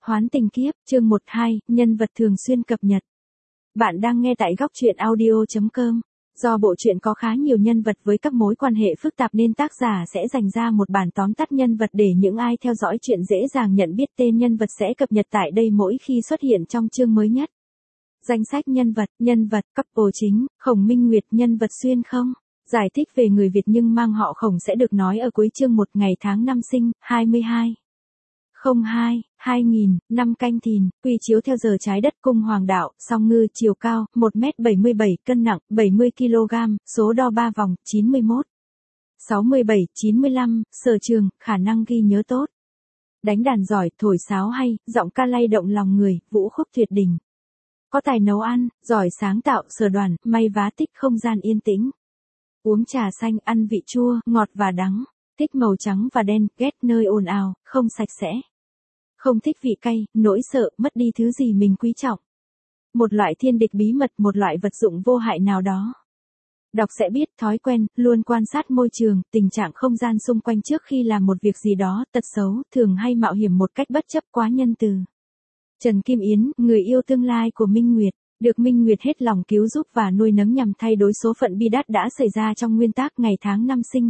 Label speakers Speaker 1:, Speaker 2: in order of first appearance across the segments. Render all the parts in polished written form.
Speaker 1: Hoán tình kiếp, chương 12, nhân vật thường xuyên cập nhật. Bạn đang nghe tại góc truyện audio.com. Do bộ truyện có khá nhiều nhân vật với các mối quan hệ phức tạp nên tác giả sẽ dành ra một bản tóm tắt nhân vật để những ai theo dõi truyện dễ dàng nhận biết tên nhân vật sẽ cập nhật tại đây mỗi khi xuất hiện trong chương mới nhất. Danh sách nhân vật, couple chính, Khổng Minh Nguyệt, nhân vật xuyên không? Giải thích về người Việt nhưng mang họ Khổng sẽ được nói ở cuối chương 1 ngày tháng năm sinh, 22. 02, 2000, năm Canh Thìn, quy chiếu theo giờ trái đất cung hoàng đạo, song ngư, chiều cao, 1m77, cân nặng, 70kg, số đo 3 vòng, 91. 67, 95, sở trường, khả năng ghi nhớ tốt. Đánh đàn giỏi, thổi sáo hay, giọng ca lay động lòng người, vũ khúc tuyệt đỉnh. Có tài nấu ăn, giỏi sáng tạo, sở đoàn, may vá, thích không gian yên tĩnh. Uống trà xanh, ăn vị chua, ngọt và đắng. Thích màu trắng và đen, ghét nơi ồn ào, không sạch sẽ. Không thích vị cay, nỗi sợ, mất đi thứ gì mình quý trọng. Một loại thiên địch bí mật, một loại vật dụng vô hại nào đó. Đọc sẽ biết, thói quen, luôn quan sát môi trường, tình trạng không gian xung quanh trước khi làm một việc gì đó, tật xấu, thường hay mạo hiểm một cách bất chấp, quá nhân từ. Trần Kim Yến, người yêu tương lai của Minh Nguyệt, được Minh Nguyệt hết lòng cứu giúp và nuôi nấng nhằm thay đổi số phận bi đát đã xảy ra trong nguyên tắc ngày tháng năm sinh,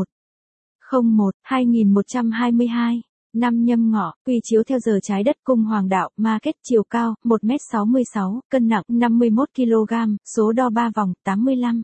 Speaker 1: 01, 2122, năm Nhâm Ngọ, quy chiếu theo giờ trái đất cung hoàng đạo, Market, chiều cao, 1m66, cân nặng, 51kg, số đo 3 vòng, 85.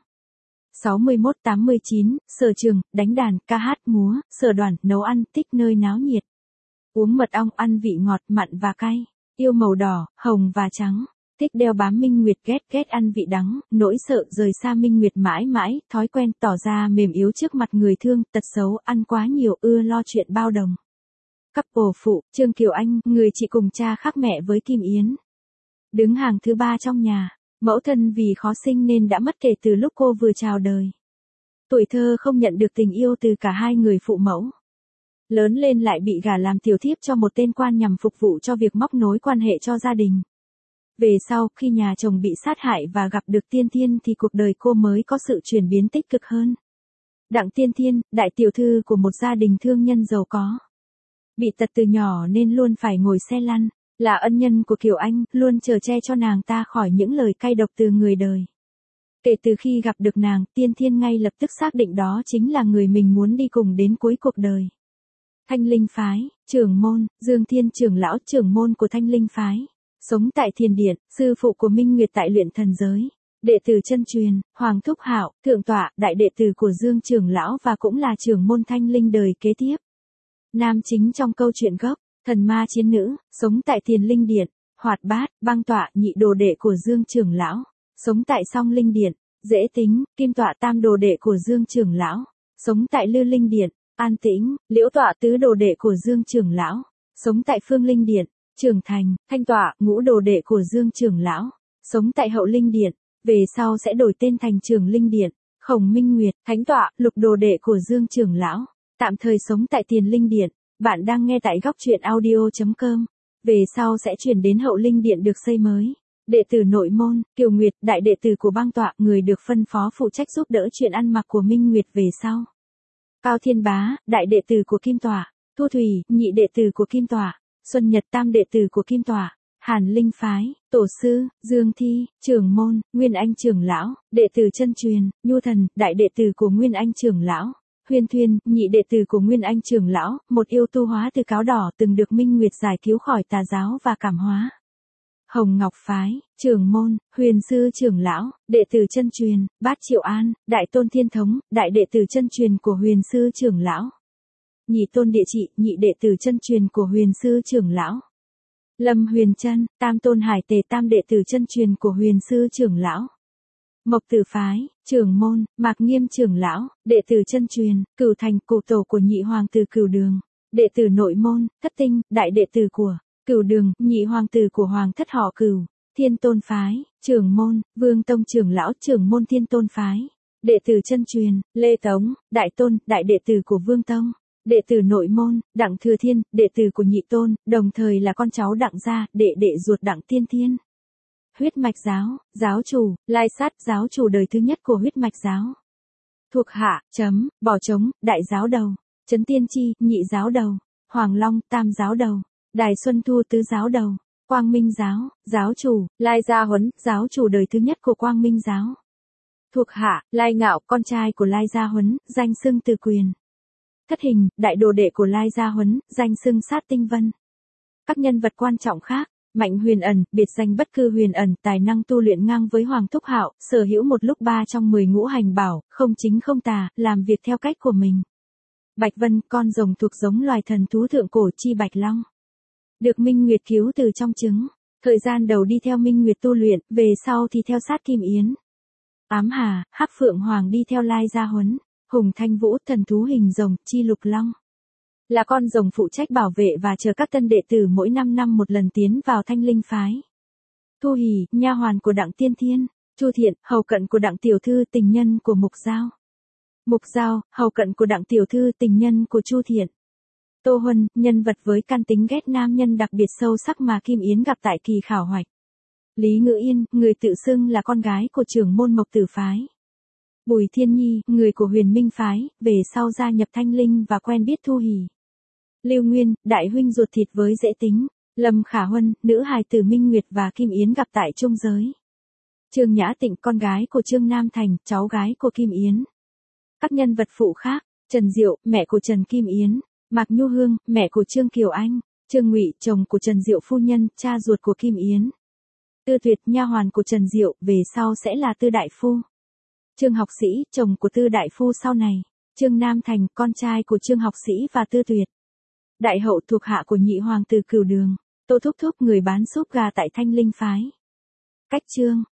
Speaker 1: 61-89, sở trường, đánh đàn, ca hát, múa, sở đoàn, nấu ăn, thích nơi náo nhiệt. Uống mật ong, ăn vị ngọt, mặn và cay, yêu màu đỏ, hồng và trắng. Thích đeo bám Minh Nguyệt, ghét ăn vị đắng, nỗi sợ rời xa Minh Nguyệt mãi mãi, thói quen tỏ ra mềm yếu trước mặt người thương, tật xấu, ăn quá nhiều, ưa lo chuyện bao đồng. Couple phụ, Trương Kiều Anh, người chị cùng cha khác mẹ với Kim Yến. Đứng hàng thứ 3 trong nhà, mẫu thân vì khó sinh nên đã mất kể từ lúc cô vừa chào đời. Tuổi thơ không nhận được tình yêu từ cả hai người phụ mẫu. Lớn lên lại bị gả làm tiểu thiếp cho một tên quan nhằm phục vụ cho việc móc nối quan hệ cho gia đình. Về sau, khi nhà chồng bị sát hại và gặp được Tiên Thiên thì cuộc đời cô mới có sự chuyển biến tích cực hơn. Đặng Tiên Thiên, đại tiểu thư của một gia đình thương nhân giàu có. Bị tật từ nhỏ nên luôn phải ngồi xe lăn, là ân nhân của Kiều Anh, luôn chở che cho nàng ta khỏi những lời cay độc từ người đời. Kể từ khi gặp được nàng, Tiên Thiên ngay lập tức xác định đó chính là người mình muốn đi cùng đến cuối cuộc đời. Thanh Linh Phái, trưởng môn, Dương Thiên trưởng lão trưởng môn của Thanh Linh Phái. Sống tại Thiền Điện, sư phụ của Minh Nguyệt tại luyện thần giới. Đệ tử chân truyền, Hoàng Thúc Hạo, thượng tọa, đại đệ tử của Dương trưởng lão và cũng là trưởng môn Thanh Linh đời kế tiếp. Nam chính trong câu chuyện gốc, thần ma chiến nữ, sống tại Thiền Linh Điện, Hoạt Bát, băng tọa, nhị đồ đệ của Dương trưởng lão. Sống tại Song Linh Điện, Dễ Tính, Kim tọa, tam đồ đệ của Dương trưởng lão. Sống tại Lư Linh Điện, An Tĩnh, Liễu tọa, tứ đồ đệ của Dương trưởng lão. Sống tại Phương Linh Điện, Trưởng Thành, Thanh tọa, ngũ đồ đệ của Dương trưởng lão. Sống tại Hậu Linh Điện, về sau sẽ đổi tên thành Trường Linh Điện. Khổng Minh Nguyệt, Thánh tọa, lục đồ đệ của Dương trưởng lão. Tạm thời sống tại Tiền Linh Điện. Bạn đang nghe tại góc truyện audio.com. Về sau sẽ chuyển đến Hậu Linh Điện được xây mới. Đệ tử nội môn, Kiều Nguyệt, đại đệ tử của bang tọa, người được phân phó phụ trách giúp đỡ chuyện ăn mặc của Minh Nguyệt về sau. Cao Thiên Bá, đại đệ tử của Kim tọa. Thu Thủy, nhị đệ tử của Kim tọa. Xuân Nhật, tam đệ tử của Kim tọa. Hàn Linh Phái, tổ sư, Dương Thi, trưởng môn, Nguyên Anh trưởng lão, đệ tử chân truyền, Nhu Thần, đại đệ tử của Nguyên Anh trưởng lão. Huyên Thuyên, nhị đệ tử của Nguyên Anh trưởng lão, một yêu tu hóa từ cáo đỏ từng được Minh Nguyệt giải cứu khỏi tà giáo và cảm hóa. Hồng Ngọc Phái, trưởng môn, Huyền Sư trưởng lão, đệ tử chân truyền, Bát Triệu An, đại tôn Thiên Thống, đại đệ tử chân truyền của Huyền Sư trưởng lão. Nhị tôn Địa Trị, nhị đệ tử chân truyền của Huyền Sư trưởng lão. Lâm Huyền Trân, tam tôn Hải Tề, tam đệ tử chân truyền của Huyền Sư trưởng lão. Mộc Tử Phái, trưởng môn, Mạc Nghiêm trưởng lão, đệ tử chân truyền, Cửu Thành, cụ tổ của nhị hoàng tử Cửu Đường. Đệ tử nội môn, Thất Tinh, đại đệ tử của Cửu Đường, nhị hoàng tử của hoàng thất họ Cửu. Thiên Tôn Phái, trưởng môn, Vương Tông trưởng lão, trưởng môn Thiên Tôn Phái. Đệ tử chân truyền, Lê Tống, đại tôn, đại đệ tử của Vương Tông. Đệ tử nội môn, Đặng Thừa Thiên, đệ tử của nhị tôn, đồng thời là con cháu Đặng gia, đệ ruột Đặng Tiên Thiên. Huyết mạch giáo, giáo chủ, Lai Sát, giáo chủ đời thứ nhất của huyết mạch giáo. Thuộc hạ, Bỏ Trống, đại giáo đầu. Trấn Tiên Tri, nhị giáo đầu. Hoàng Long, tam giáo đầu. Đài Xuân Thu tứ giáo đầu, Quang Minh giáo, giáo chủ, Lai Gia Huấn, giáo chủ đời thứ nhất của Quang Minh giáo. Thuộc hạ, Lai Ngạo, con trai của Lai Gia Huấn, danh xưng Từ Quyền. Thất Hình, đại đồ đệ của Lai Gia Huấn, danh xưng Sát Tinh Vân. Các nhân vật quan trọng khác, Mạnh Huyền Ẩn, biệt danh Bất Cư Huyền Ẩn, tài năng tu luyện ngang với Hoàng Thúc Hạo, sở hữu một lúc 3 trong 10 ngũ hành bảo, không chính không tà, làm việc theo cách của mình. Bạch Vân, con rồng thuộc giống loài thần thú thượng cổ chi Bạch Long. Được Minh Nguyệt cứu từ trong trứng, thời gian đầu đi theo Minh Nguyệt tu luyện, về sau thì theo sát Kim Yến. Ám Hà, Hắc Phượng Hoàng đi theo Lai Gia Huấn. Hùng Thanh Vũ, thần thú hình rồng, chi Lục Long. Là con rồng phụ trách bảo vệ và chờ các tân đệ tử mỗi 5 năm một lần tiến vào Thanh Linh phái. Thu Hỷ, nha hoàn của Đặng Tiên Thiên. Chu Thiện, hầu cận của Đặng tiểu thư, tình nhân của Mục Giao. Mục Giao, hầu cận của Đặng tiểu thư, tình nhân của Chu Thiện. Tô Huân, nhân vật với căn tính ghét nam nhân đặc biệt sâu sắc mà Kim Yến gặp tại kỳ khảo hoạch. Lý Ngữ Yên, người tự xưng là con gái của trưởng môn Mộc Tử phái. Bùi Thiên Nhi, người của Huyền Minh phái, về sau gia nhập Thanh Linh và quen biết Thu Hỷ. Lưu Nguyên, đại huynh ruột thịt với Dễ Tính. Lâm Khả Huân, nữ hài tử Minh Nguyệt và Kim Yến gặp tại Trung Giới. Trương Nhã Tịnh, con gái của Trương Nam Thành, cháu gái của Kim Yến. Các nhân vật phụ khác, Trần Diệu, mẹ của Trần Kim Yến. Mạc Nhu Hương, mẹ của Trương Kiều Anh. Trương Ngụy, chồng của Trần Diệu phu nhân, cha ruột của Kim Yến. Tư Tuyệt, nha hoàn của Trần Diệu, về sau sẽ là Tư Đại Phu. Trương Học Sĩ, chồng của Tư Đại Phu sau này. Trương Nam Thành, con trai của Trương Học Sĩ và Tư Tuyệt. Đại hậu thuộc hạ của nhị hoàng tử Cửu Đường. Tô Thúc Thúc, người bán súp gà tại Thanh Linh phái. Cách chương